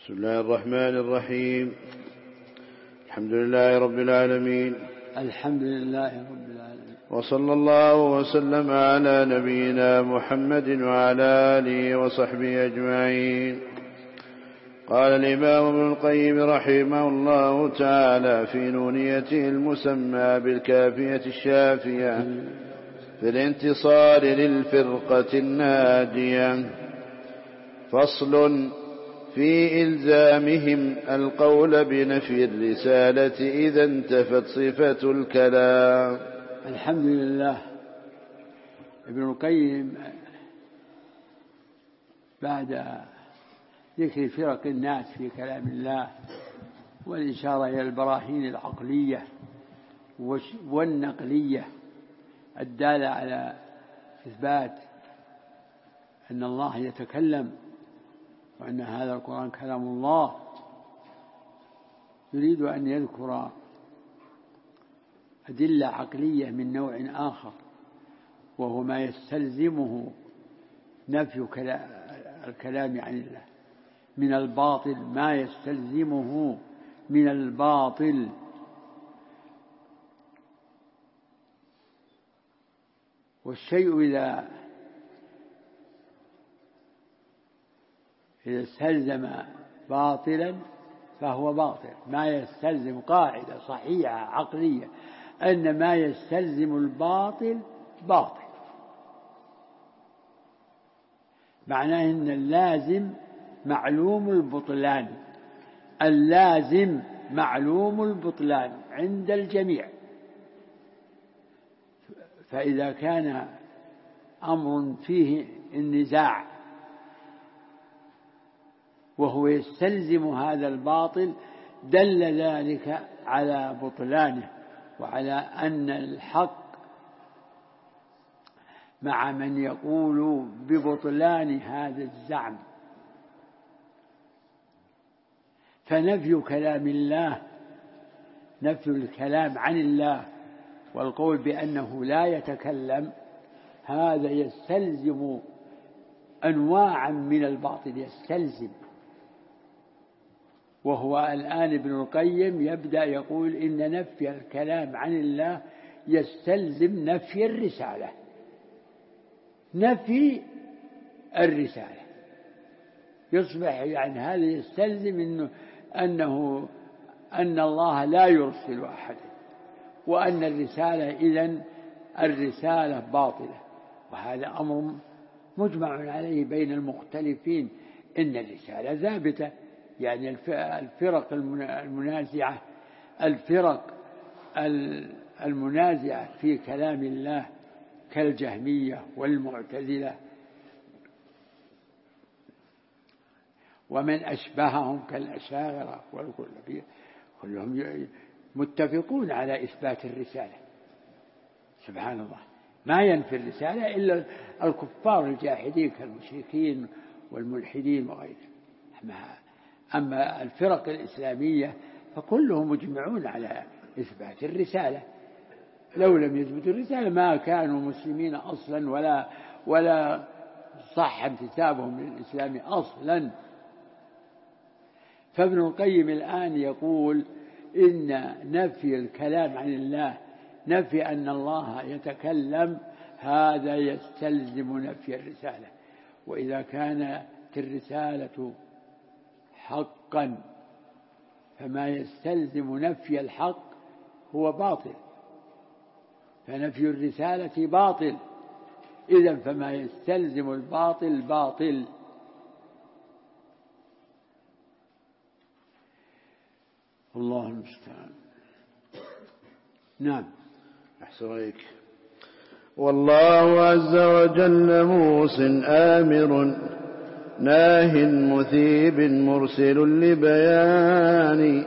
بسم الله الرحمن الرحيم. الحمد لله رب العالمين. الحمد لله رب العالمين. وصلى الله وسلم على نبينا محمد وعلى آله وصحبه أجمعين. قال الإمام ابن القيم رحمه الله تعالى في نونيته المسمى بالكافية الشافية في الانتصار للفرقة الناجية: فصل في إلزامهم القول بنفي الرسالة إذا انتفت صفة الكلام. الحمد لله. ابن القيم بعد ذكر فرق الناس في كلام الله والإشارة إلى البراهين العقلية والنقلية الدالة على إثبات أن الله يتكلم وأن هذا القرآن كلام الله، يريد أن يذكر أدلة عقلية من نوع آخر، وهو ما يستلزمه نفي الكلام عن الله من الباطل، ما يستلزمه من الباطل. والشيء إذا استلزم باطلا فهو باطل. ما يستلزم، قاعدة صحيحة عقلية، أن ما يستلزم الباطل باطل، معناه أن اللازم معلوم البطلان، اللازم معلوم البطلان عند الجميع. فإذا كان أمر فيه النزاع وهو يستلزم هذا الباطل دل ذلك على بطلانه، وعلى أن الحق مع من يقول ببطلان هذا الزعم. فنفي كلام الله، نفي الكلام عن الله والقول بأنه لا يتكلم، هذا يستلزم أنواعا من الباطل، يستلزم. وهو الآن ابن القيم يبدأ يقول إن نفي الكلام عن الله يستلزم نفي الرسالة، نفي الرسالة يصبح يعني هذا يستلزم أن الله لا يرسل أحدا، وأن الرسالة إذن الرسالة باطلة. وهذا أمر مجمع عليه بين المختلفين، إن الرسالة ثابتة. يعني الفرق المنازعة، الفرق المنازعة في كلام الله كالجهمية والمعتزلة ومن أشبههم كالأشاعرة والكلابية، كلهم متفقون على إثبات الرسالة. سبحان الله، ما ينفي الرسالة إلا الكفار الجاحدين كالمشركين والملحدين وغيرهم. أما الفرق الإسلامية فكلهم مجمعون على إثبات الرسالة. لو لم يثبتوا الرسالة ما كانوا مسلمين أصلا، ولا صح انتسابهم للإسلام أصلا. فابن القيم الآن يقول إن نفي الكلام عن الله، نفي أن الله يتكلم، هذا يستلزم نفي الرسالة. وإذا كانت الرسالة حقا فما يستلزم نفي الحق هو باطل، فنفي الرسالة باطل، إذن فما يستلزم الباطل باطل. الله المستعان. نعم. أحسن عليك. والله عز وجل موصٍ آمر ناه مثيب مرسل لبيان،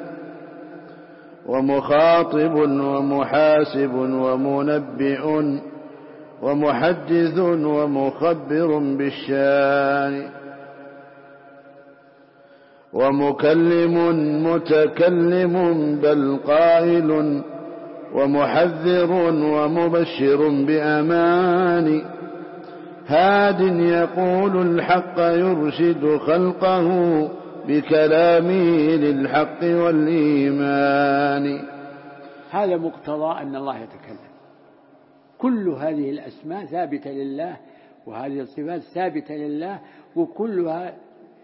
ومخاطب ومحاسب ومنبئ ومحدث ومخبر بالشان، ومكلم متكلم بل قائل، ومحذر ومبشر بأمان، هاد يقول الحق يرشد خلقه بكلامه للحق والإيمان. هذا مقتضى أن الله يتكلم. كل هذه الأسماء ثابتة لله، وهذه الصفات ثابتة لله، وكلها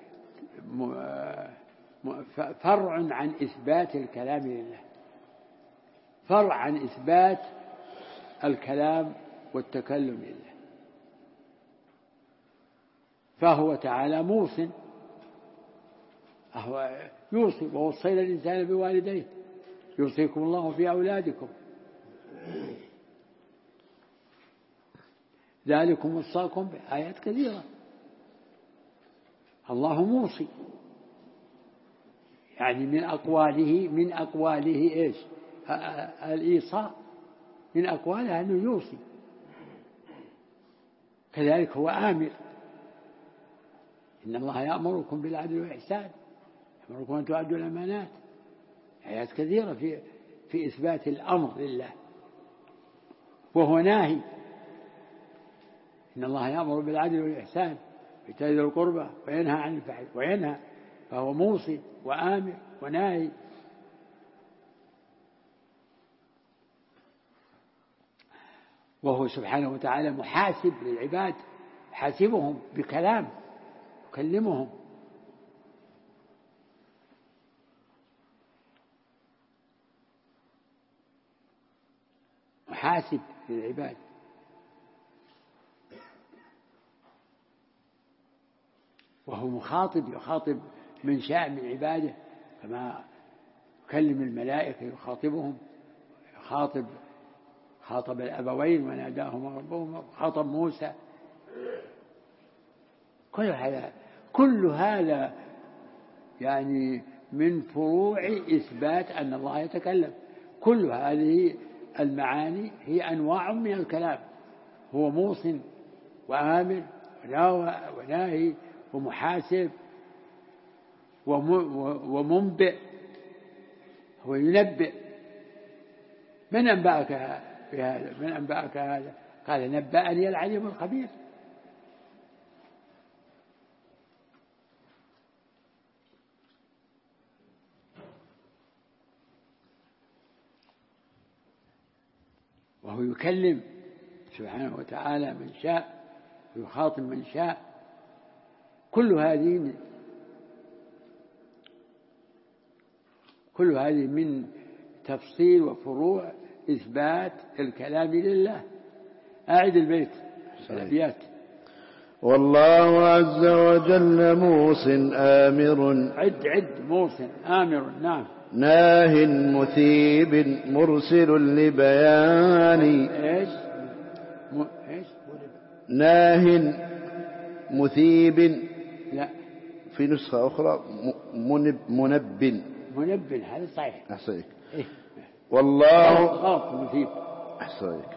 فرع عن إثبات الكلام لله، فرع عن إثبات الكلام والتكلم لله. فهو تعالى موصٍ، هو يوصي: ووصينا الإنسان بوالديه يوصيكم الله في أولادكم ذلكم وصاكم بآيات كثيرة. الله موصي، يعني من أقواله إيش؟ الإيصاء، من أقواله أنه يوصي. كذلك هو آمر: إن الله يأمركم بالعدل والإحسان، يأمركم أن تؤدوا الأمانات. آيات كثيرة في إثبات الأمر لله. وهو ناهي: إن الله يأمر بالعدل والإحسان وإيتاء ذي القربى وينهى عن الفحشاء وينهى. فهو موصي وآمر وناهي. وهو سبحانه وتعالى محاسب للعباد، حاسبهم بكلام يكلمهم. محاسب للعباد. وهو مخاطب، يخاطب من شاء من عباده، كما يكلم الملائكة يخاطبهم. خاطب الأبوين وناداهما ربهما، خاطب موسى. كل هذا يعني من فروع إثبات أن الله يتكلم. كل هذه المعاني هي أنواع من الكلام. هو موصٍ وآمر وناهي ومحاسب ومنبئ. هو ينبئ. من أنبأك بهذا؟ من أنبأك هذا؟ قال: نبأني العليم الخبير. وهو يكلم سبحانه وتعالى من شاء ويخاطب من شاء. كل هذه من تفصيل وفروع إثبات الكلام لله. أعد البيت الأبيات: والله عز وجل موصٍ آمر. عد موصٍ آمر. نعم. ناه مثيب مرسل لبيان. إيش؟ ناه مثيب. لا، في نسخة أخرى منب. هذا صحيح. أحسنك. إيه؟ والله غلط مثيب. أحسنك.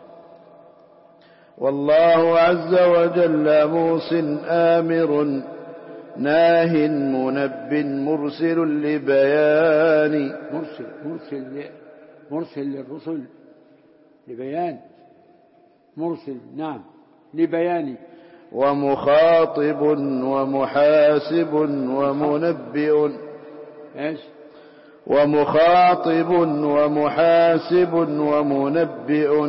والله عز وجل موصٍ آمر ناه منب مرسل لبيان. مرسل للرسل لبيان. مرسل، نعم، لبيان. ومخاطب ومحاسب ومنبئ. ايش؟ ومخاطب ومحاسب ومنبئ.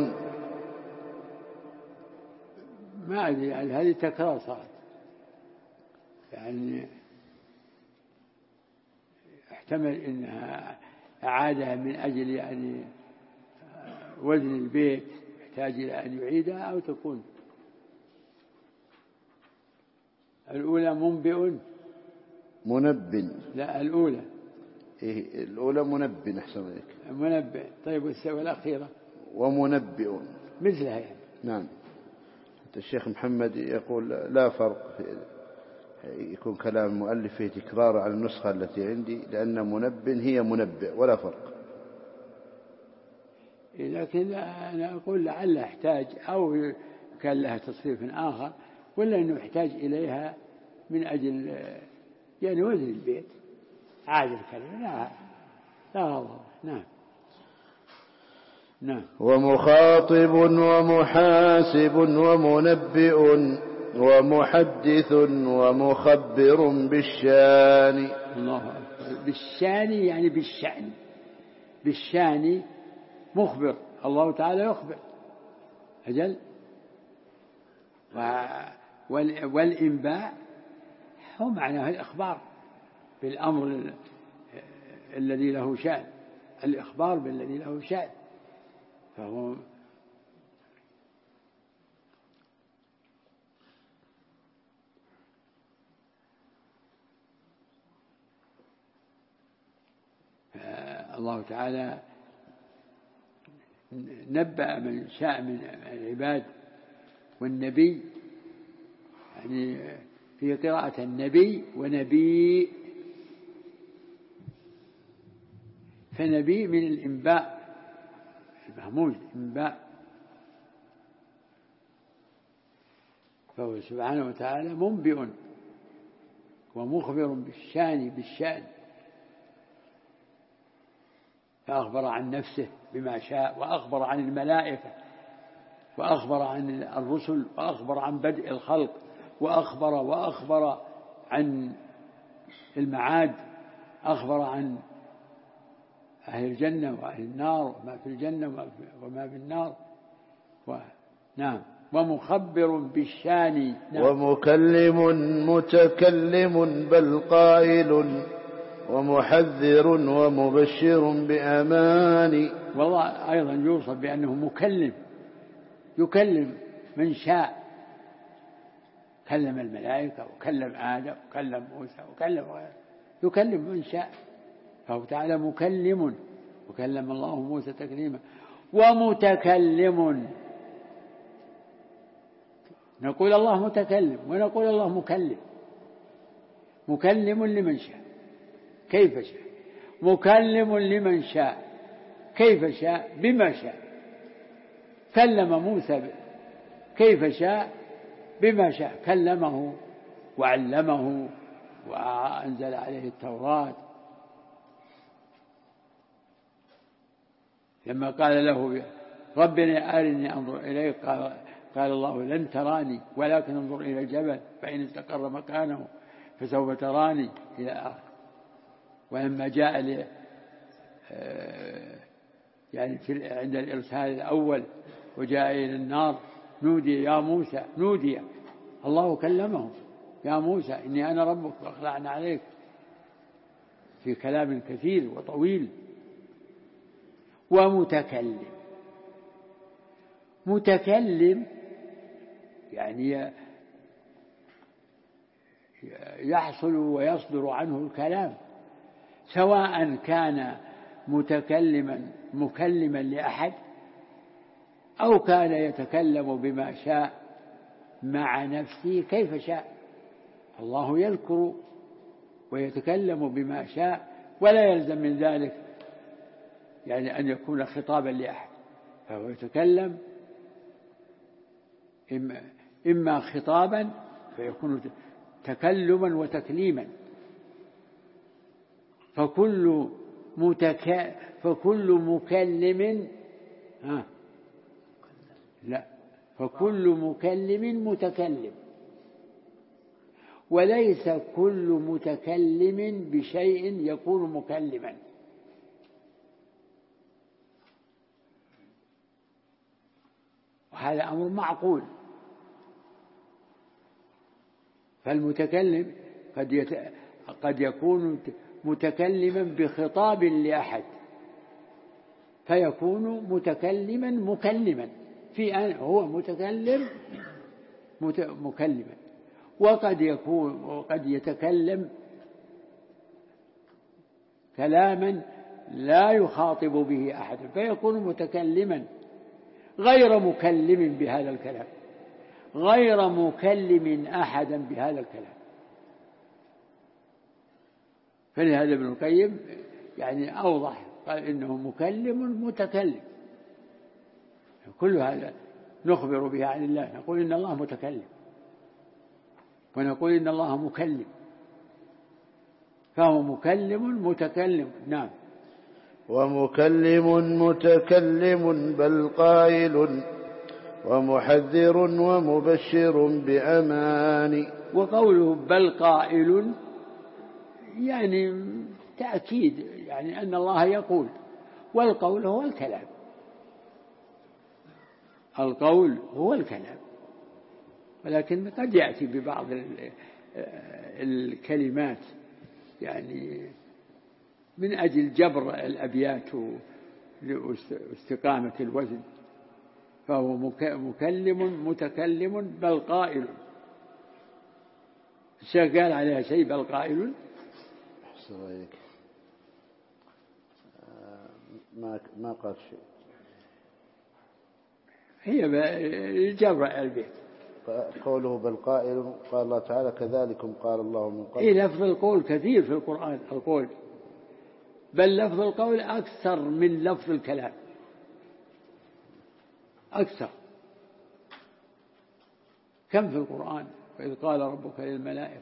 ما أدري، يعني هذه تكرار صارت، يعني احتمل إنها أعادها من أجل يعني وزن البيت يحتاج إلى أن يعيدها، أو تكون الأولى منبئ. لا، الأولى إيه، الأولى منبئ. أحسن لك. منبئ. طيب، والأخيرة ومنبئ مثلها يعني. نعم. الشيخ محمد يقول لا فرق يكون كلام المؤلف فيه تكرار على النسخة التي عندي، لأن منبئ هي منبئ ولا فرق. لكن أنا أقول لعل يحتاج، أو كان لها تصريف آخر، ولا أنه يحتاج إليها من أجل يعني وزن البيت. عاد الكلمة لا والله. نعم. ومخاطب ومحاسب ومنبئ ومحدث ومخبر بالشان. الله أكبر. بالشان يعني بالشأن. بالشان مخبر، الله تعالى يخبر أجل. والإنباء هو معناه الإخبار بالأمر الذي له شأن، الإخبار بالذي له شأن. فهو الله تعالى نبأ من شاء من العباد. والنبي يعني في قراءة النبي ونبي، فنبي من الإنباء المهموز إنباء. فهو سبحانه وتعالى منبئ ومخبر بالشأن، فأخبر عن نفسه بما شاء، وأخبر عن الملائكة، وأخبر عن الرسل، وأخبر عن بدء الخلق، وأخبر عن المعاد، أخبر عن أهل الجنة وأهل النار، وما في الجنة وما في النار. نعم. ومخبر بالشان. نعم. ومكلم متكلم بل قائل ومحذر ومبشر بأمان. والله أيضا يوصف بأنه مكلم، يكلم من شاء، كلم الملائكة وكلم آدم وكلم موسى وكلم غيره، يكلم من شاء. فهو تعالى مكلم، وكلم الله موسى تكليما. ومتكلم، نقول الله متكلم ونقول الله مكلم. مكلم لمن شاء كيف شاء، مكلم لمن شاء كيف شاء بما شاء. كلم موسى كيف شاء بما شاء، كلمه وعلمه وأنزل عليه التوراة. لما قال له ربنا أرني أنظر إليك، قال الله لن تراني ولكن انظر إلى الجبل فإن استقر مكانه فسوف تراني إلى آخر. ولما جاء يعني عند الإرسال الأول وجاء إلى النار نودي يا موسى، نودي الله كلمه يا موسى إني أنا ربك وأخلعنا عليك، في كلام كثير وطويل. ومتكلم، متكلم يعني يحصل ويصدر عنه الكلام، سواء كان مكلما لأحد أو كان يتكلم بما شاء مع نفسه كيف شاء. الله يذكر ويتكلم بما شاء، ولا يلزم من ذلك يعني أن يكون خطابا لأحد، فهو يتكلم إما خطابا فيكون تكلما وتكليما. فكل مكلم فكل مكلم متكلم، وليس كل متكلم بشيء يكون مكلما. وهذا أمر معقول. فالمتكلم قد يكون متكلما بخطاب لأحد فيكون متكلما مكلما، في أن هو متكلم مكلما. وقد يتكلم كلاما لا يخاطب به أحد فيكون متكلما غير مكلم بهذا الكلام، غير مكلم أحدا بهذا الكلام. فلهذا ابن القيم يعني أوضح، قال إنه مكلم متكلم. كل هذا نخبر به عن الله، نقول إن الله متكلم ونقول إن الله مكلم، فهو مكلم متكلم. نعم. ومكلم متكلم بل قائل ومحذر ومبشر بأمان. وقوله بل قائل يعني تأكيد، يعني أن الله يقول، والقول هو الكلام، القول هو الكلام، ولكن قد يأتي ببعض الكلمات يعني من أجل جبر الأبيات لاستقامة الوزن، فهو متكلم بل قائل. الشيخ قال عليها شيء بل قائل؟ ما قال شيء، هي جبر البيت. قوله بل قائل، قال الله تعالى كذلكم قال الله من قبل. إيه لفظ القول كثير في القرآن، القول بل لفظ القول أكثر من لفظ الكلام، أكثر. كم في القرآن؟ وإذ قال ربك للملائكة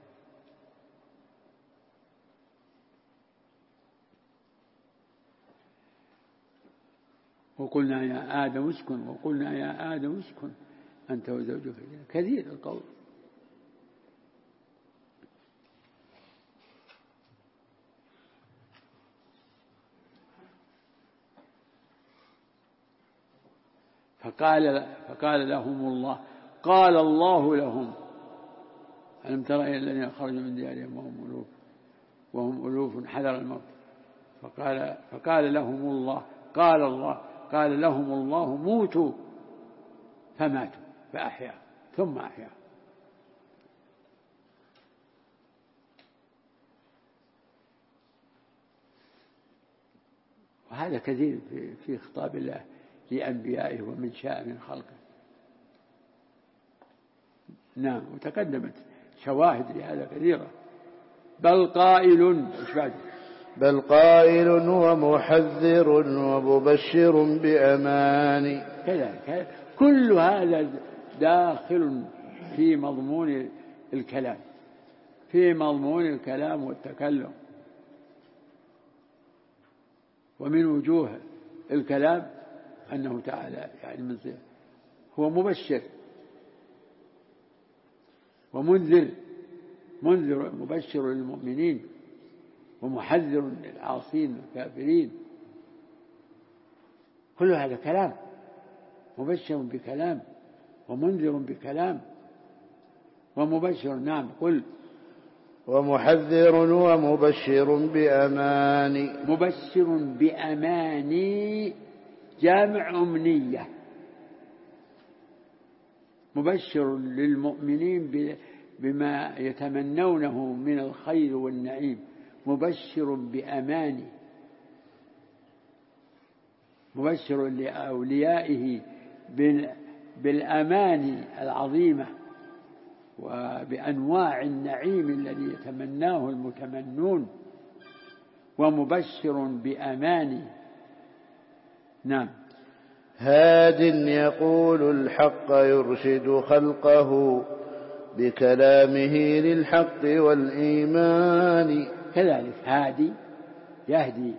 وقلنا يا آدم اسكن، وقلنا يا آدم اسكن أنت وزوجك الجنة، كثير القول. فقال لهم الله، قال الله لهم ألم تر إلى الذين خرجوا من ديارهم وهم ألوف حذر الموت، فقال لهم الله، قال لهم الله موتوا فماتوا فأحيا ثم أحيا. وهذا كثير في خطاب الله لأنبيائه ومن شاء من خلقه. نعم، وتقدمت شواهد لهذا كثيرة. بل قائل، بل قائل ومحذر ومبشر بأمان. كذلك كل هذا داخل في مضمون الكلام، في مضمون الكلام والتكلم. ومن وجوه الكلام أنه تعالى يعني هو مبشر ومنذر، مبشر للمؤمنين ومحذر للعاصين والكافرين. كل هذا كلام، مبشر بكلام ومنذر بكلام ومبشر. نعم قل. ومحذر ومبشر بأمان. مبشر بأماني جامع أمنية، مبشر للمؤمنين بما يتمنونه من الخير والنعيم، مبشر بأماني، مبشر لأوليائه بالأمان العظيمة وبأنواع النعيم الذي يتمناه المتمنون، ومبشر بأماني. نعم. هاد يقول الحق يرشد خلقه بكلامه للحق والإيمان. كذلك هادي يهدي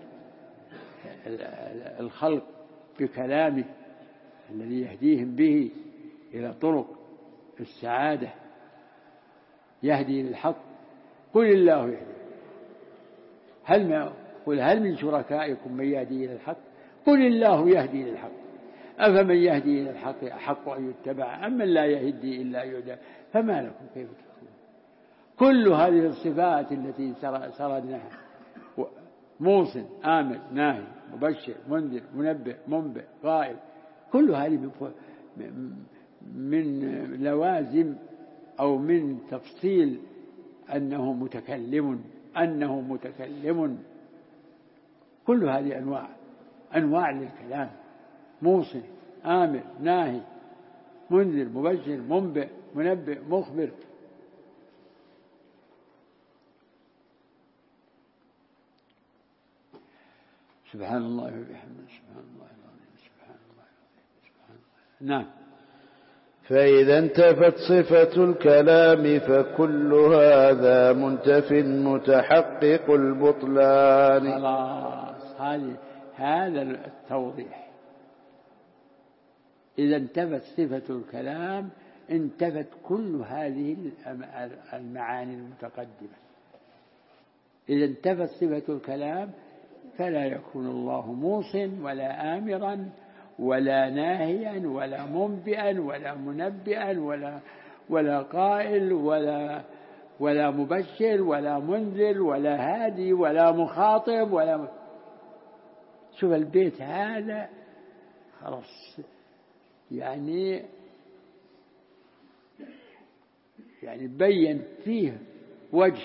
الخلق بكلامه الذي يهديهم به إلى طرق السعادة، يهدي للحق. قل الله يهدي، هل من شركائكم من يهدي إلى الحق؟ قل الله يهدي للحق، أفمن يهدي إلى الحق أحق أن يتبع أم من لا يهدي إلا يهدى، فما لكم كيف تحكمون. كل هذه الصفات التي سردناها، موصن، آمر، ناهي، مبشر، منذر، منبه، منبئ، قائل، كل هذه من لوازم أو من تفصيل أنه متكلم. كل هذه أنواع للكلام، موصن، آمر، ناهي، منذر، مبشر، منبئ، منبئ، مخبر. سبحان الله وبحمده، سبحان الله العظيم، سبحان الله العظيم، سبحان الله. نعم. فإذا انتفت صفة الكلام فكل هذا منتف متحقق البطلان. خلاص، هذا التوضيح. إذا انتفت صفة الكلام انتفت كل هذه المعاني المتقدمة. إذا انتفت صفة الكلام فلا يكون الله موصٍ ولا آمرا ولا ناهيا ولا منبئا ولا منبئا ولا قائل ولا مبشر ولا منذر ولا هادي ولا مخاطب شوف البيت هذا خلاص يعني بين فيه وجه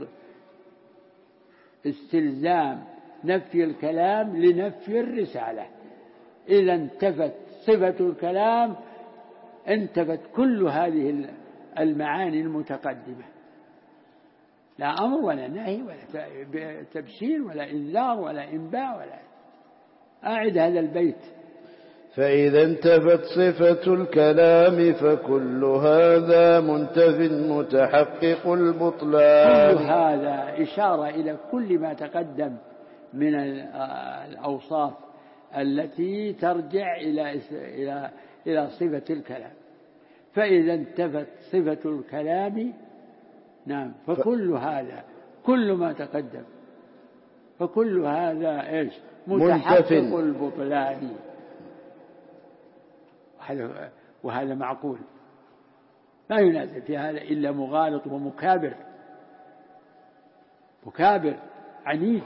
استلزام نفي الكلام لنفي الرسالة. إذا انتفت صفة الكلام انتفت كل هذه المعاني المتقدمة، لا أمر ولا نهي ولا تبشير ولا إنذار ولا إنباء ولا. أعد هذا البيت. فإذا انتفت صفة الكلام فكل هذا منتف متحقق البطلان. كل هذا إشارة إلى كل ما تقدم من الأوصاف التي ترجع إلى صفة الكلام. فإذا انتفت صفة الكلام نعم فكل هذا كل ما تقدم فكل هذا إيش متحقق البطلان. وهذا معقول، ما ينازل في هذا إلا مغالط ومكابر عنيد.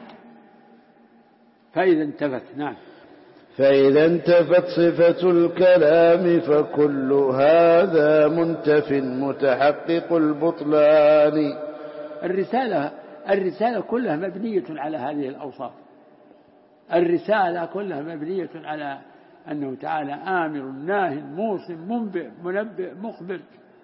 فإذا انتفت نعم فإذا انتفت صفة الكلام فكل هذا منتف متحقق البطلان. الرسالة كلها مبنية على هذه الأوصاف. الرسالة كلها مبنية على أنه تعالى آمر ناه موصٍ منبئ منبئ مخبر.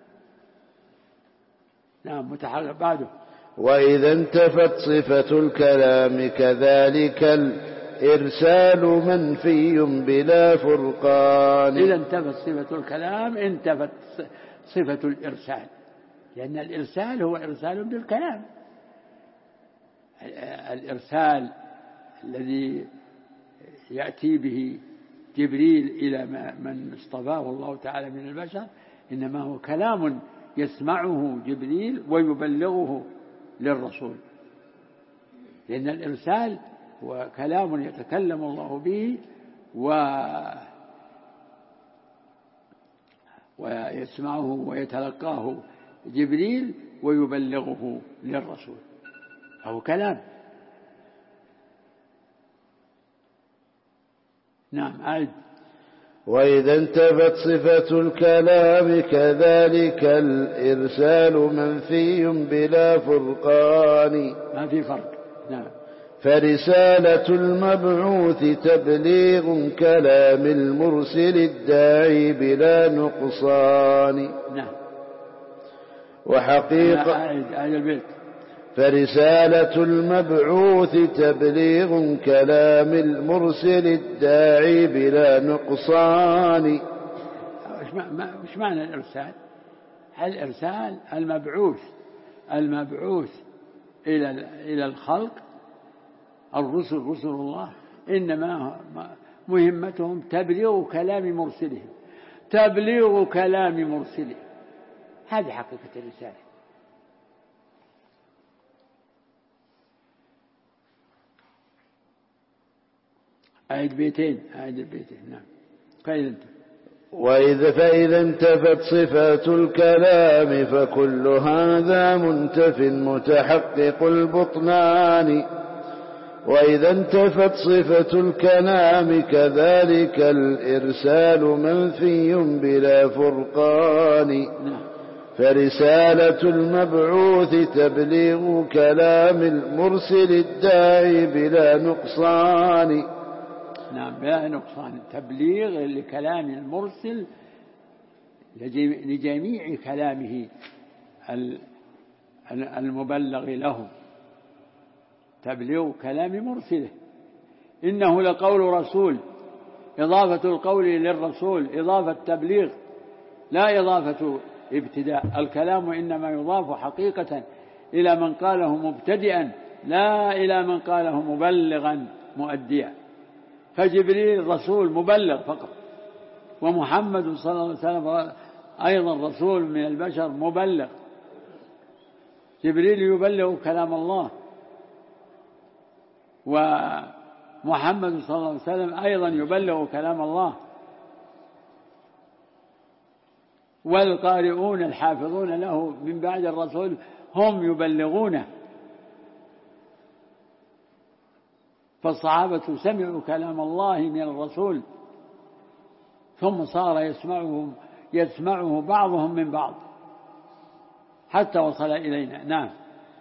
نعم متحقق بعده. وإذا انتفت صفة الكلام كذلك الإرسال منفي بلا فرقان. إذا انتفت صفة الكلام انتفت صفة الإرسال، لأن الإرسال هو إرسال بالكلام. الإرسال الذي يأتي به جبريل إلى من اصطفاه الله تعالى من البشر إنما هو كلام يسمعه جبريل ويبلغه للرسول، لأن الإرسال هو كلام يتكلم الله به ويسمعه ويتلقاه جبريل ويبلغه للرسول، فهو كلام. نعم أعد. وإذا انتفت صفة الكلام كذلك الإرسال منفي بلا فرقان. ما في فرق. نعم. فرسالة المبعوث تبليغ كلام المرسل الداعي بلا نقصان. نعم. وحقيقة أعد البيت. فرسالة المبعوث تبليغ كلام المرسل الداعي بلا نقصان. وش معنى الإرسال؟ الإرسال المبعوث إلى الخلق، الرسل رسل الله إنما مهمتهم تبليغ كلام مرسلهم. هذه حقيقة الرسالة. أعد البيتين. نعم. فإذا انتفت صفة الكلام فكل هذا منتف متحقق البطلان. وإذا انتفت صفة الكلام كذلك الإرسال منفي بلا فرقان. فرسالة المبعوث تبليغ كلام المرسل الداعي بلا نقصان. نعم بلا نقصان، تبليغ لكلام المرسل لجميع كلامه المبلغ له، تبليغ كلام مرسله. إنه لقول رسول، إضافة القول للرسول إضافة تبليغ لا إضافة ابتداء. الكلام إنما يضاف حقيقة إلى من قاله مبتدئا لا إلى من قاله مبلغا مؤديا. فجبريل رسول مبلغ فقط، ومحمد صلى الله عليه وسلم أيضا رسول من البشر مبلغ، جبريل يبلغ كلام الله، ومحمد صلى الله عليه وسلم أيضا يبلغ كلام الله، والقارئون الحافظون له من بعد الرسول هم يبلغونه. فالصحابة سمعوا كلام الله من الرسول ثم صار يسمعه بعضهم من بعض حتى وصل إلينا. نعم.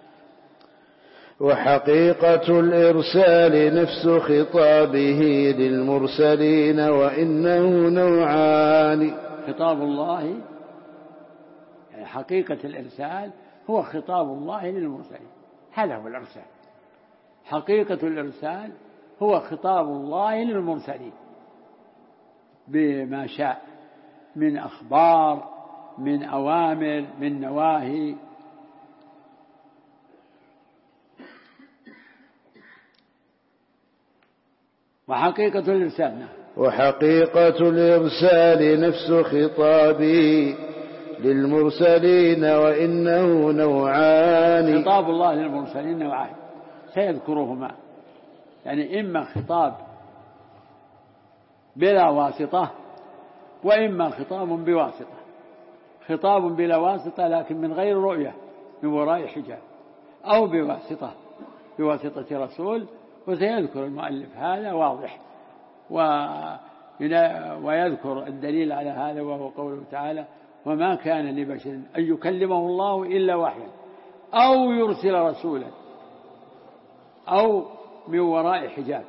وحقيقة الإرسال نفس خطابه للمرسلين وإنه نوعان. خطاب الله يعني حقيقة الإرسال هو خطاب الله للمرسلين، هذا هو الإرسال. حقيقة الإرسال هو خطاب الله للمرسلين بما شاء من أخبار، من أوامر، من نواهي. وحقيقة الإرسال وحقيقة الإرسال نفس خطابه للمرسلين وإنه نوعان. خطاب الله للمرسلين نوعان سيذكرهما، يعني إما خطاب بلا واسطة وإما خطاب بواسطة. خطاب بلا واسطة لكن من غير رؤية، من وراء حجاب، أو بواسطة رسول، وسيذكر المؤلف هذا واضح، ويذكر الدليل على هذا وهو قوله تعالى: وما كان لبشر أن يكلمه الله إلا وحيا أو يرسل رسولا أو من وراء حجاب.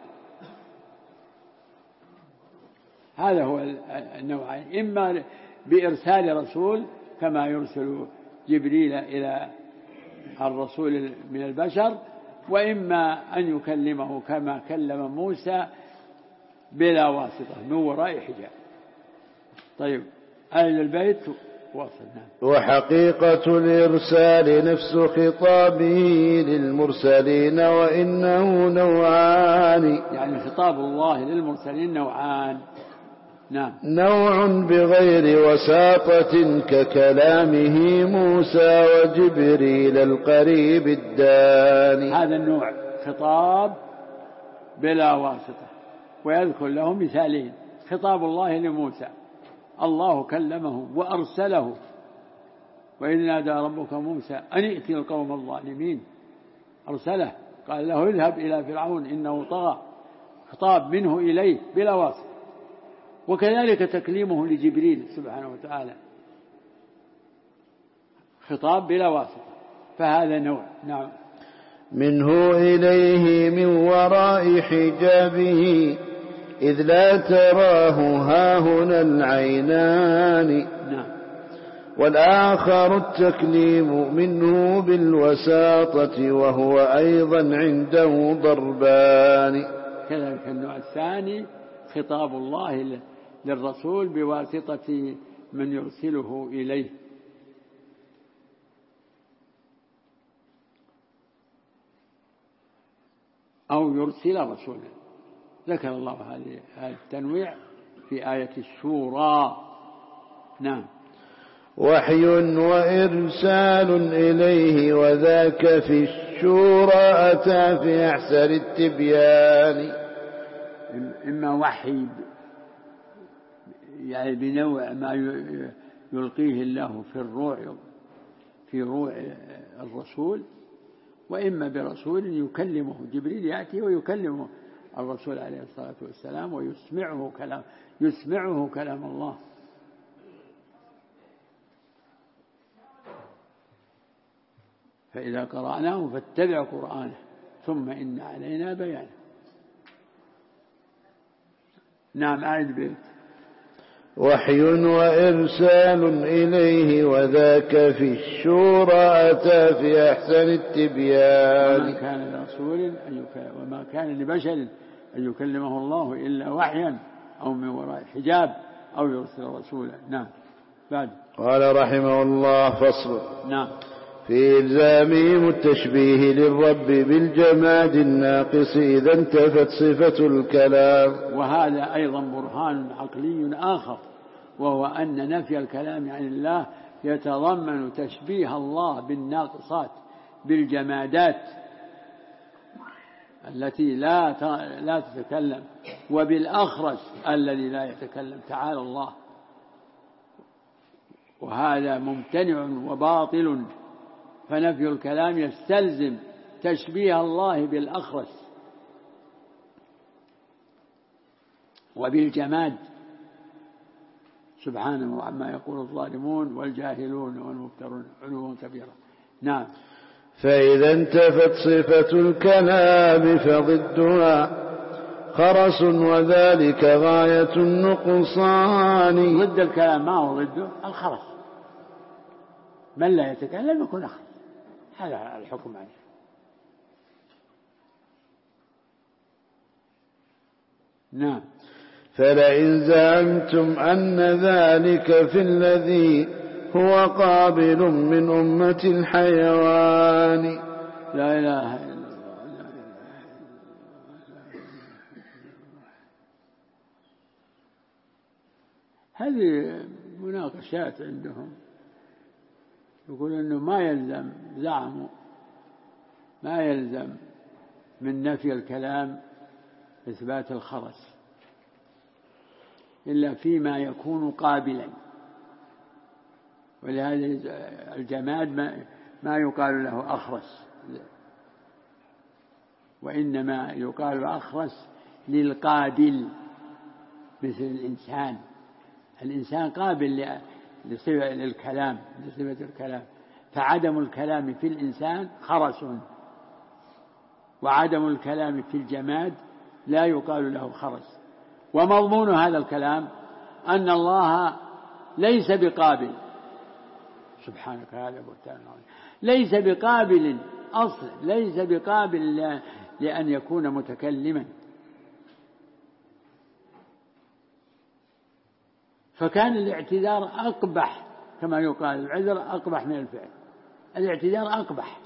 هذا هو النوعين، إما بإرسال رسول كما يرسل جبريل إلى الرسول من البشر، وإما أن يكلمه كما كلم موسى بلا واسطة من وراء حجاب. طيب، أهل البيت وصلنا. وحقيقة الإرسال نفس خطابه للمرسلين وإنه نوعان، يعني خطاب الله للمرسلين نوعان. نعم. نوع بغير وساطة ككلامه موسى وجبريل القريب الداني. هذا النوع خطاب بلا واسطة، ويذكر له مثالين: خطاب الله لموسى، الله كلمه وأرسله، وإذ نادى ربك موسى أن ائت القوم الظالمين، أرسله، قال له اذهب إلى فرعون إنه طغى، خطاب منه إليه بلا واسطة. وكذلك تكليمه لجبريل سبحانه وتعالى خطاب بلا واسطة، فهذا نوع. نعم. منه إليه من وراء حجابه إذ لا تراه هاهنا العينان. نعم. والآخر التكليم منه بالوساطة وهو أيضا عنده ضربان. كذلك النوع الثاني خطاب الله للرسول بواسطة من يرسله إليه. أو يرسل رسولا. ذكر الله هذا التنويع في آية الشورى. نعم. وحي وإرسال إليه وذاك في الشورى أتى في أحسن التبيان. إما وحي يعني بنوع ما يلقيه الله في روع الرسول، وإما برسول يكلمه. جبريل يأتي ويكلمه الرسول عليه الصلاة والسلام ويسمعه كلام الله. فإذا قرأناه فاتبع قرآنه ثم إن علينا بيانه. نعم. أعد بيت. وحي وإرسال إليه وذاك في الشورى أتى في أحسن التبيان. وما كان لبشر أن يكلمه الله إلا وحيا أو من وراء حجاب أو يرسل رسولا. نعم. بعد قال رحمه الله: فصل. نعم. في إلزامهم التشبيه للرب بالجماد الناقص إذا انتفت صفة الكلام. وهذا أيضا برهان عقلي آخر وهو أن نفي الكلام عن الله يتضمن تشبيه الله بالناقصات، بالجمادات التي لا تتكلم، وبالأخرس الذي لا يتكلم، تعالى الله، وهذا ممتنع وباطل. فنفي الكلام يستلزم تشبيه الله بالأخرس وبالجماد سبحانه عما يقول الظالمون والجاهلون والمفترون علوا كبيرا. نعم. فإذا انتفت صفة الكلام فضدها خرس وذلك غاية النقصان. ضد الكلام ما هو ضده الخرس، من لا يتكلم يكون أخرس، هذا الحكم عليه. نعم. فلئن زعمتم أن ذلك في الذي هو قابل من أمة الحيوان. لا إله إلا الله. هذه مناقشات عندهم، يقول إنه ما يلزم، زعموا ما يلزم من نفي الكلام إثبات الخرس إلا فيما يكون قابلا، ولهذا الجماد ما يقال له أخرس، وإنما يقال أخرس للقابل، مثل الإنسان. الإنسان قابل للكلام، لصفة الكلام، فعدم الكلام في الإنسان خرس، وعدم الكلام في الجماد لا يقال له خرس. ومضمون هذا الكلام أن الله ليس بقابل، سبحانك هذا بهتان عظيم، ليس بقابل أصلا، ليس بقابل لأن يكون متكلما. فكان الاعتذار أقبح، كما يقال العذر أقبح من الفعل، الاعتذار أقبح.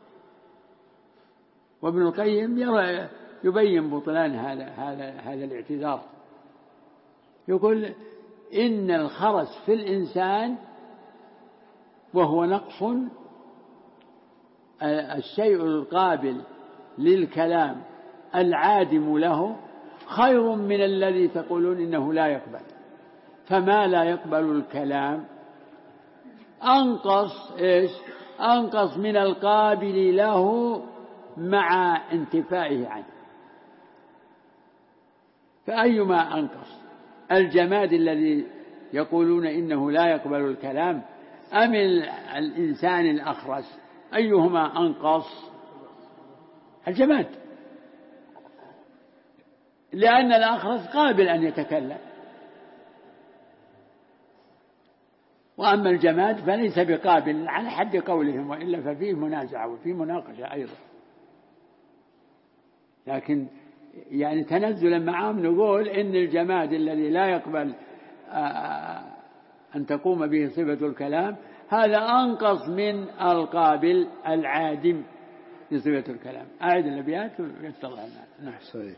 وابن القيم يبين بطلان هذا الاعتذار، يقول إن الخرس في الإنسان وهو نقص، الشيء القابل للكلام العادم له خير من الذي تقولون إنه لا يقبل. فما لا يقبل الكلام أنقص من القابل له مع انتفائه عنه. فأيما أنقص، الجماد الذي يقولون إنه لا يقبل الكلام أم الإنسان الأخرس؟ أيهما أنقص؟ الجماد، لأن الأخرس قابل أن يتكلم، وأما الجماد فليس بقابل على حد قولهم، وإلا ففيه منازعة وفيه مناقشة أيضا. لكن يعني تنزلا معهم نقول إن الجماد الذي لا يقبل أن تقوم به صفة الكلام هذا أنقص من القابل العادم لصفة الكلام. أعد الأبيات ويتضح لنا.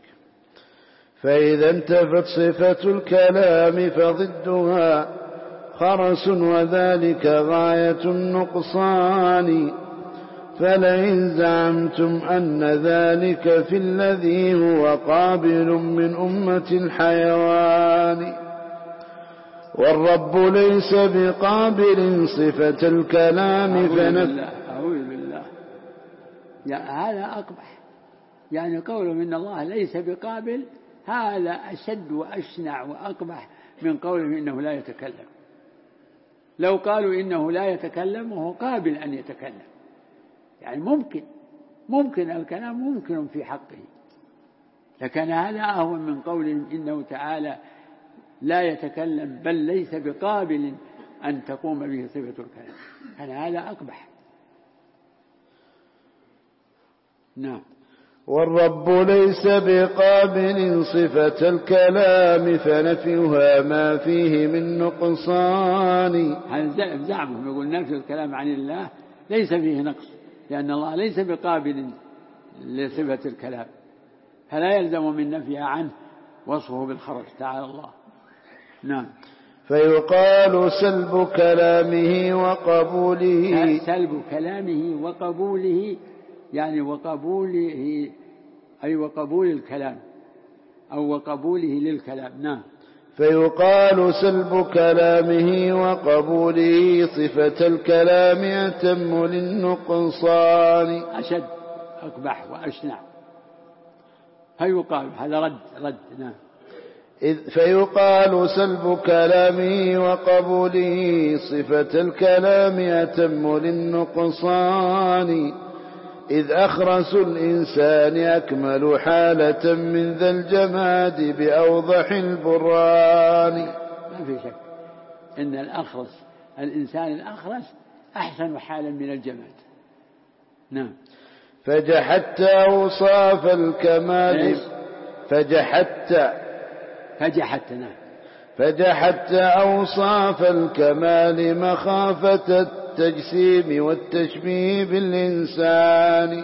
فإذا انتفت صفة الكلام فضدها خرس وذلك غاية النقصان. فلئن زعمتم أن ذلك في الذي هو قابل من أمة الحيوان، والرب ليس بقابل صفة الكلام أعوذ بالله. هذا أقبح، يعني قولهم إن الله ليس بقابل هذا أشد وأشنع وأقبح من قولهم إنه لا يتكلم. لو قالوا إنه لا يتكلم وهو قابل أن يتكلم، يعني ممكن الكلام ممكن في حقه، لكن هذا أهون من قولهم إنه تعالى لا يتكلم بل ليس بقابل أن تقوم به صفة الكلام، كان هذا أقبح. نعم. والرب ليس بقابل صفة الكلام فنفيها ما فيه من نقصان. هذا زعمهم، يقول نفي الكلام عن الله ليس فيه نقص، لأن الله ليس بقابل لصفة الكلام، فلا يلزم من نفيها عنه وصفه بالخرس، تعالى الله. نعم. فيقال سلب كلامه وقبوله. سلب كلامه وقبوله يعني وقبوله أي وقبول الكلام أو وقبوله للكلام. نعم. فيقال سلب كلامه وقبوله صفة الكلام أتم للنقصان. أشد أقبح وأشنع. فيقال هذا رد. نعم. فيقال سلب كلامه وقبوله صفة الكلام أتم للنقصان إذ أخرس الإنسان أكمل حالة من ذا الجماد بأوضح البرهان. ما في شك إن الإنسان الأخرس أحسن حالا من الجماد. نعم. فجحدت أوصاف الكمال. نعم. فجحدت أوصاف الكمال مخافة التجسيم والتشبيه بالإنسان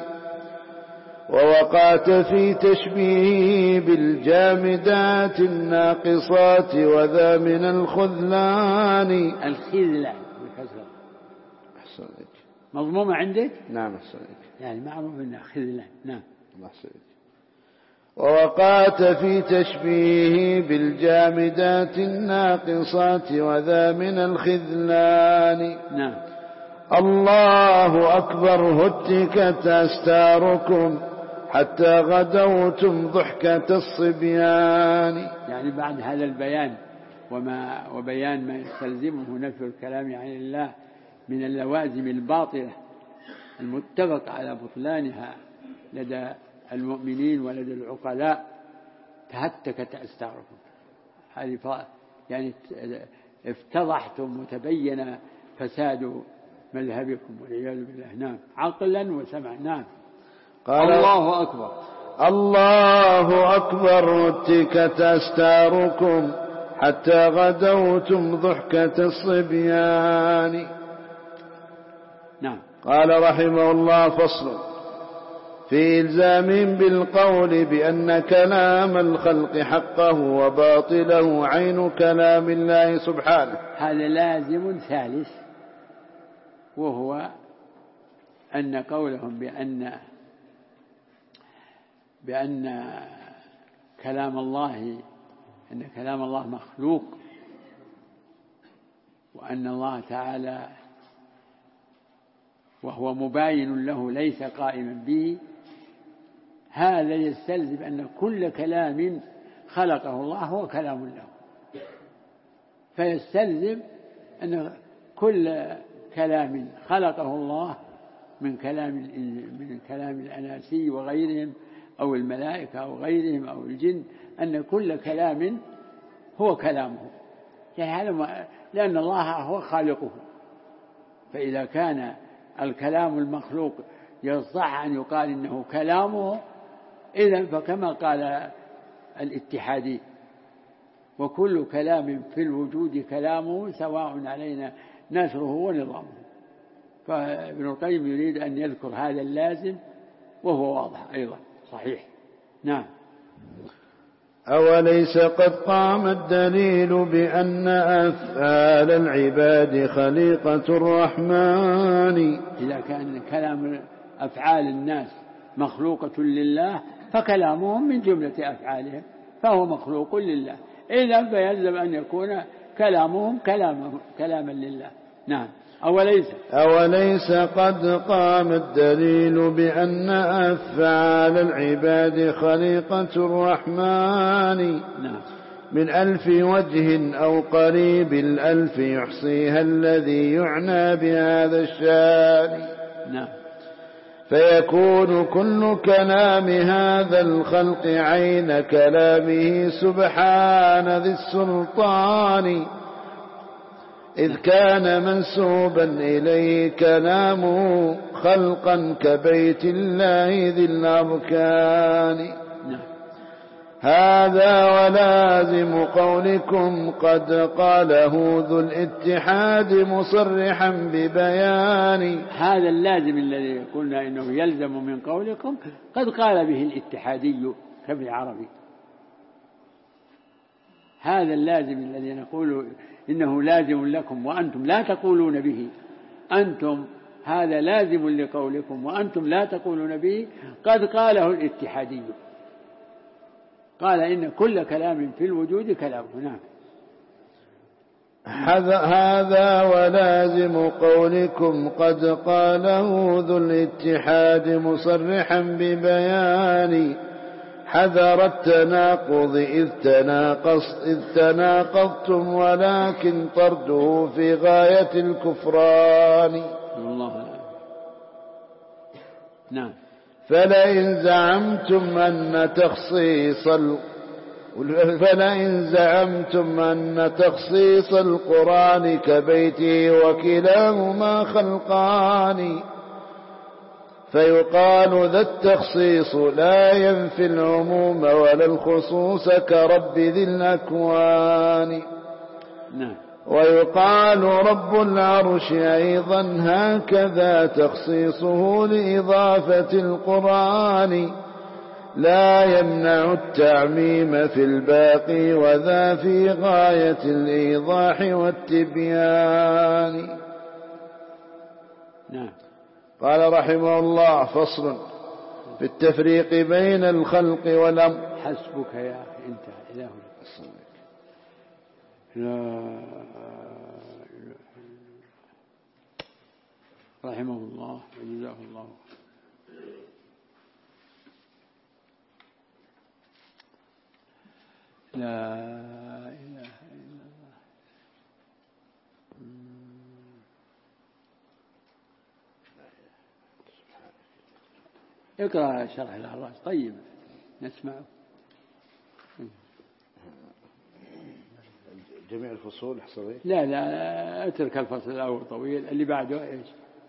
ووقعت في تشبيه بالجامدات الناقصات وذا من الخذلان. الخذلان بالكسر. أحسنك. مضمومة عندك؟ نعم أحسنك. يعني معروف أنها خذلان. نعم. أحسنك. ووقعت في تشبيه بالجامدات الناقصات وذا من الخذلان. نعم. الله أكبر هتكت أستاركم حتى غدوتم ضحكة الصبيان. يعني بعد هذا البيان وبيان ما يستلزمه نفي الكلام عن الله من اللوازم الباطلة المتفق على بطلانها لدى المؤمنين ولدى العقلاء تهتكت أستاركم. هذه يعني افتضحتم وتبين فساد مذهبكم والعياذ بالله. نعم. عقلا وسمعا. نعم. قال الله أكبر. الله أكبر هتكت أستاركم حتى غدوتم ضحكة الصبيان. نعم. قال رحمه الله فصل في إلزام بالقول بأن كلام الخلق حقه وباطله عين كلام الله سبحانه. هذا لازم ثالث وهو أن قولهم بأن كلام الله مخلوق وأن الله تعالى وهو مباين له ليس قائما به. هذا يستلزم أن كل كلام خلقه الله هو كلام له. فيستلزم أن كل كلام خلقه الله من كلام الأناسي وغيرهم أو الملائكة أو غيرهم أو الجن أن كل كلام هو كلامه. يعني هذا لأن الله هو خالقه. فإذا كان الكلام المخلوق يصح أن يقال إنه كلامه إذن فكما قال الاتحادي وكل كلام في الوجود كلامه سواء علينا نشره ونظامه. فابن القيم يريد أن يذكر هذا اللازم وهو واضح أيضا صحيح. نعم. أوليس قد قام الدليل بأن أفعال العباد خليقة الرحمن. إذا كان كلام أفعال الناس مخلوقة لله فكلامهم من جملة أفعالهم فهو مخلوق لله. إذن فيلزم أن يكون كلامهم كلاما لله. نعم. أوليس قد قام الدليل بأن أفعال العباد خليقة الرحمن. نعم. من 1000 وجه أو قريب 1000 يحصيها الذي يعنى بهذا الشان. نعم. فيكون كل كلام هذا الخلق عين كلامه سبحان ذي السلطان إذ كان منسوبا إليه كلامه خلقا كبيت الله ذي الأركان. هذا ولازم قولكم قد قاله ذو الاتحاد مصرحا ببيان. هذا اللازم الذي قلنا إنه يلزم من قولكم قد قال به الاتحادي كابن عربي. هذا اللازم الذي نقول إنه لازم لكم وأنتم لا تقولون به، أنتم هذا لازم لقولكم وأنتم لا تقولون به، قد قاله الاتحادي، قال إن كل كلام في الوجود كلامه. نعم. هذا ولازم قولكم قد قاله ذو الاتحاد مصرحا ببيان حذر التناقض إذ تناقضتم ولكن طرده في غاية الكفران. الله. نعم. فلئن زعمتم أن تخصيص القرآن كبيته وكلاهما خلقان فيقال ذا التخصيص لا ينفي العموم ولا الخصوص كرب ذي الأكوان. نعم. ويقال رب العرش أيضا هكذا تخصيصه لإضافة القرآن لا يمنع التعميم في الباقي وذا في غاية الإيضاح والتبيان. نعم. قال رحمه الله: فصل في التفريق بين الخلق والأمر. حسبك يا أخي أنت إله لا رحمه الله وجزاه الله. لا إله إلا الله. اقرأ شرح الأعراج طيب نسمعه. جميع الفصول حصرية؟ لا اترك الفصل الأول طويل، اللي بعده إيش؟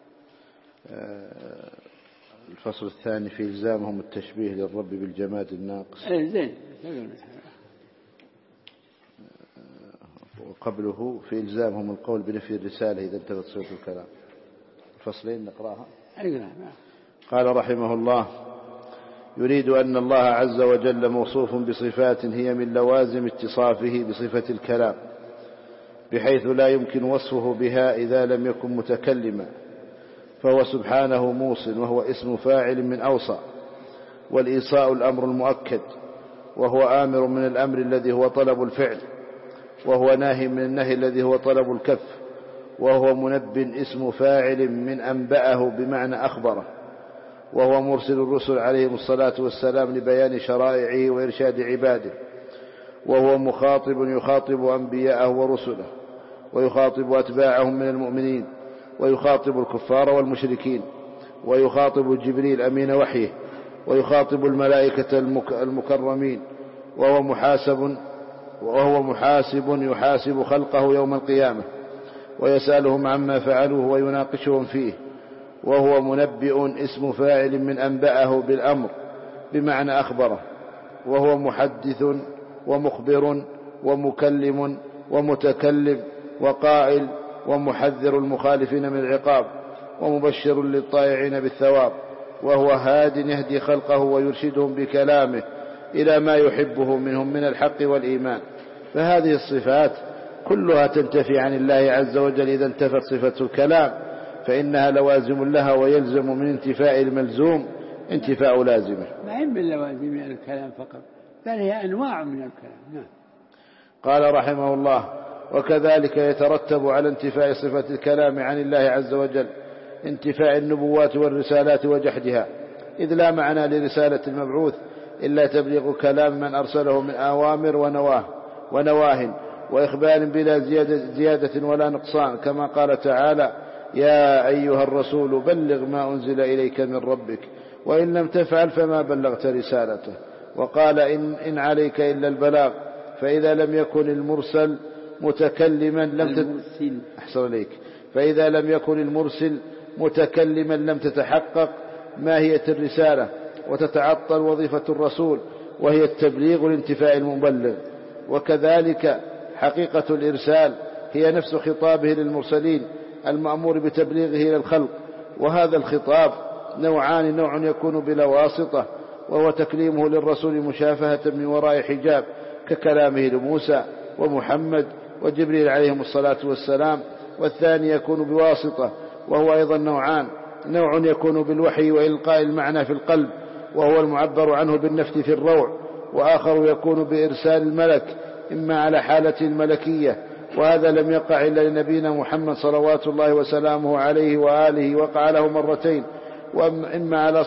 الفصل الثاني في إلزامهم التشبيه للرب بالجماد الناقص. زين. وقبله في إلزامهم القول بنفي الرسالة إذا انتهت صفة الكلام. الفصلين نقراها. قال رحمه الله: يريد أن الله عز وجل موصوف بصفات هي من لوازم اتصافه بصفة الكلام، بحيث لا يمكن وصفه بها إذا لم يكن متكلما، فهو سبحانه موصٍ وهو اسم فاعل من أوصى، والإيصاء الأمر المؤكد، وهو آمر من الأمر الذي هو طلب الفعل، وهو ناهي من النهي الذي هو طلب الكف، وهو منب اسم فاعل من أنبأه بمعنى أخبره، وهو مرسل الرسل عليهم الصلاة والسلام لبيان شرائعه وإرشاد عباده، وهو مخاطب يخاطب أنبياءه ورسله، ويخاطب أتباعهم من المؤمنين، ويخاطب الكفار والمشركين، ويخاطب جبريل أمين وحيه، ويخاطب الملائكة المكرمين، وهو محاسب يحاسب خلقه يوم القيامة ويسألهم عما فعلوه ويناقشهم فيه، وهو منبئ اسم فاعل من أنبأه بالأمر بمعنى أخبره، وهو محدث ومخبر ومكلم ومتكلم وقائل ومحذر المخالفين من العقاب ومبشر للطائعين بالثواب، وهو هاد يهدي خلقه ويرشدهم بكلامه إلى ما يحبه منهم من الحق والإيمان. فهذه الصفات كلها تنتفي عن الله عز وجل إذا انتفت صفة الكلام، فإنها لوازم لها، ويلزم من انتفاء الملزوم انتفاء لازمه. ما هي من لوازم الكلام فقط، بل هي أنواع من الكلام. نعم. قال رحمه الله: وكذلك يترتب على انتفاء صفة الكلام عن الله عز وجل انتفاء النبوات والرسالات وجحدها، إذ لا معنى لرسالة المبعوث إلا تبليغ كلام من أرسله من أوامر ونواه وإخبار بلا زيادة ولا نقصان، كما قال تعالى: يا أيها الرسول بلغ ما أنزل إليك من ربك وإن لم تفعل فما بلغت رسالته. وقال: إن عليك إلا البلاغ. فإذا لم يكن المرسل متكلما لم تتحقق ماهية الرسالة، وتتعطل وظيفة الرسول وهي التبليغ لانتفاء المبلغ. وكذلك حقيقة الإرسال هي نفس خطابه للمرسلين المأمور بتبليغه إلى الخلق. وهذا الخطاب نوعان: نوع يكون بلا واسطة وهو تكليمه للرسول مشافهة من وراء حجاب ككلامه لموسى ومحمد وجبريل عليهم الصلاة والسلام، والثاني يكون بواسطة وهو أيضا نوعان: نوع يكون بالوحي وإلقاء المعنى في القلب وهو المعبر عنه بالنفث في الروع، وآخر يكون بإرسال الملك إما على حالته الملكية، وهذا لم يقع إلا لنبينا محمد صلوات الله وسلامه عليه وآله، وقع له مرتين، وإما على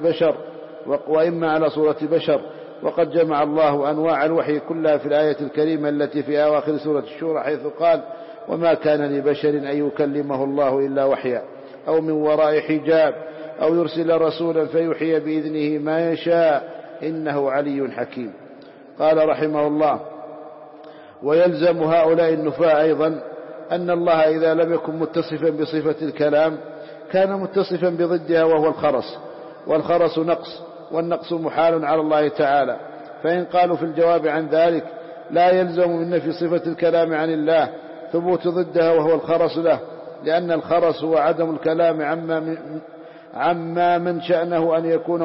صورة بشر، وقد جمع الله أنواع الوحي كلها في الآية الكريمة التي في أواخر سورة الشورى، حيث قال: وما كان لبشر أن يكلمه الله إلا وحيا أو من وراء حجاب أو يرسل رسولا فيوحي بإذنه ما يشاء إنه علي حكيم. قال رحمه الله: ويلزم هؤلاء النفاة أيضا أن الله إذا لم يكن متصفا بصفة الكلام كان متصفا بضدها وهو الخرس، والخرس نقص، والنقص محال على الله تعالى. فإن قالوا في الجواب عن ذلك: لا يلزم من نفي صفة الكلام عن الله ثبوت ضدها وهو الخرس له، لأن الخرس هو عدم الكلام عما من شأنه أن يكون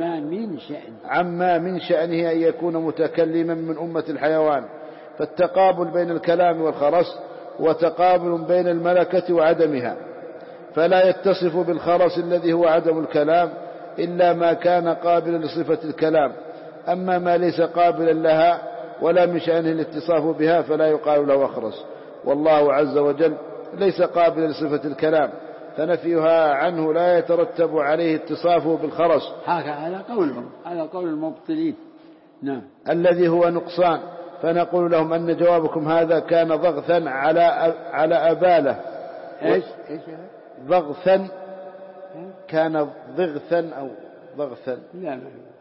أن يكون متكلما من أمة الحيوان. فالتقابل بين الكلام والخرس هو تقابل بين الملكة وعدمها، فلا يتصف بالخرس الذي هو عدم الكلام إلا ما كان قابلا لصفة الكلام، أما ما ليس قابلا لها ولا من شأنه الاتصاف بها فلا يقال له أخرس. والله عز وجل ليس قابلا لصفة الكلام، فنفيها عنه لا يترتب عليه اتصافه بالخرس، هذا قول المبطلين. نعم. الذي هو نقصان. فنقول لهم أن جوابكم هذا كان ضغثا على أبالة. إيش ضغثا، كان ضغثا أو ضغثا. لا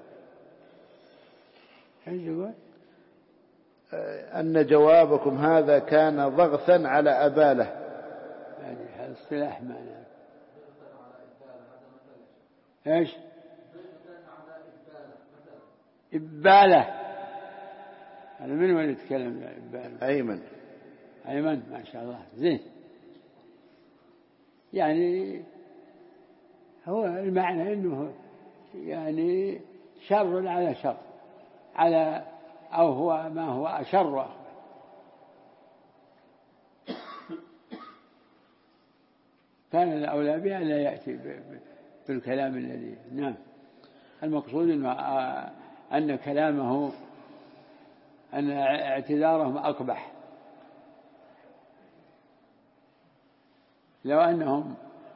ما أن جوابكم هذا كان ضغثا على أبالة. يعني هذا اصطلاح معناه إيش؟ إبالة. أنا من وين يتكلم إبالة؟ أيمن ما شاء الله زين. يعني هو المعنى أنه يعني شر على شر، أو هو ما هو أشر. كان الأولى بها لا يأتي بالكلام الذي. نعم. المقصود أن كلامه، أن اعتذارهم أقبح. لو أنهم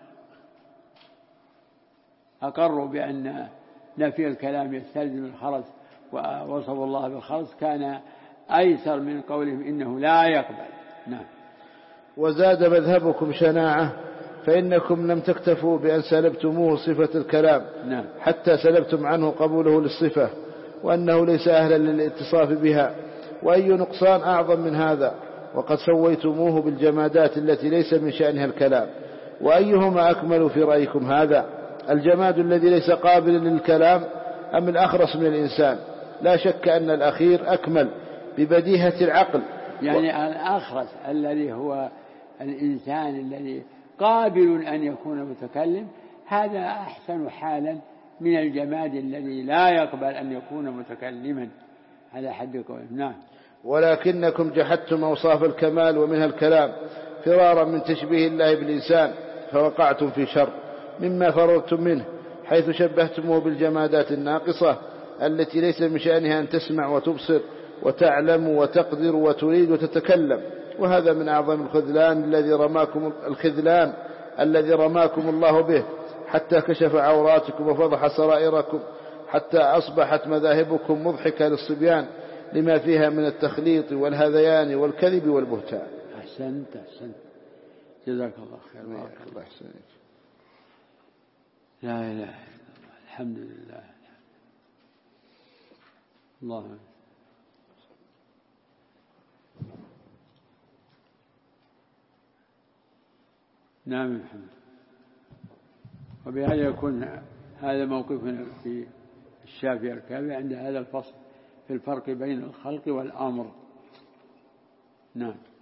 أقروا بأن نفي الكلام يستلزم الخرس ووصفوا الله بالخرس كان أيسر من قولهم إنه لا يقبل. نعم. وزاد مذهبكم شناعة، فإنكم لم تكتفوا بأن سلبتموه صفة الكلام، نعم، حتى سلبتم عنه قبوله للصفة، وأنه ليس أهلا للاتصاف بها. وأي نقصان أعظم من هذا؟ وقد سويتموه بالجمادات التي ليس من شأنها الكلام. وأيهما أكمل في رأيكم هذا؟ الجماد الذي ليس قابلا للكلام أم الأخرس من الإنسان؟ لا شك أن الأخير أكمل ببديهة العقل. يعني الأخرس الذي هو الإنسان الذي قابل أن يكون متكلم، هذا أحسن حالا من الجماد الذي لا يقبل أن يكون متكلما على حد قوله. نعم. ولكنكم جحدتم أوصاف الكمال ومنها الكلام فرارا من تشبيه الله بالإنسان، فوقعتم في شر مما فررتم منه، حيث شبهتموه بالجمادات الناقصة التي ليس من شأنها أن تسمع وتبصر وتعلم وتقدر وتريد وتتكلم. وهذا من أعظم الخذلان الذي رماكم الله به، حتى كشف عوراتكم وفضح سرائركم، حتى أصبحت مذاهبكم مضحكة للصبيان لما فيها من التخليط والهذيان والكذب والبهتان. أحسنت جزاك الله خير. الله يحسنك. لا إله إلا الله. الحمد لله. الله. نعم محمد. وبهذا يكون هذا موقفنا في الشافعي الكافي عند هذا الفصل في الفرق بين الخلق والأمر. نعم.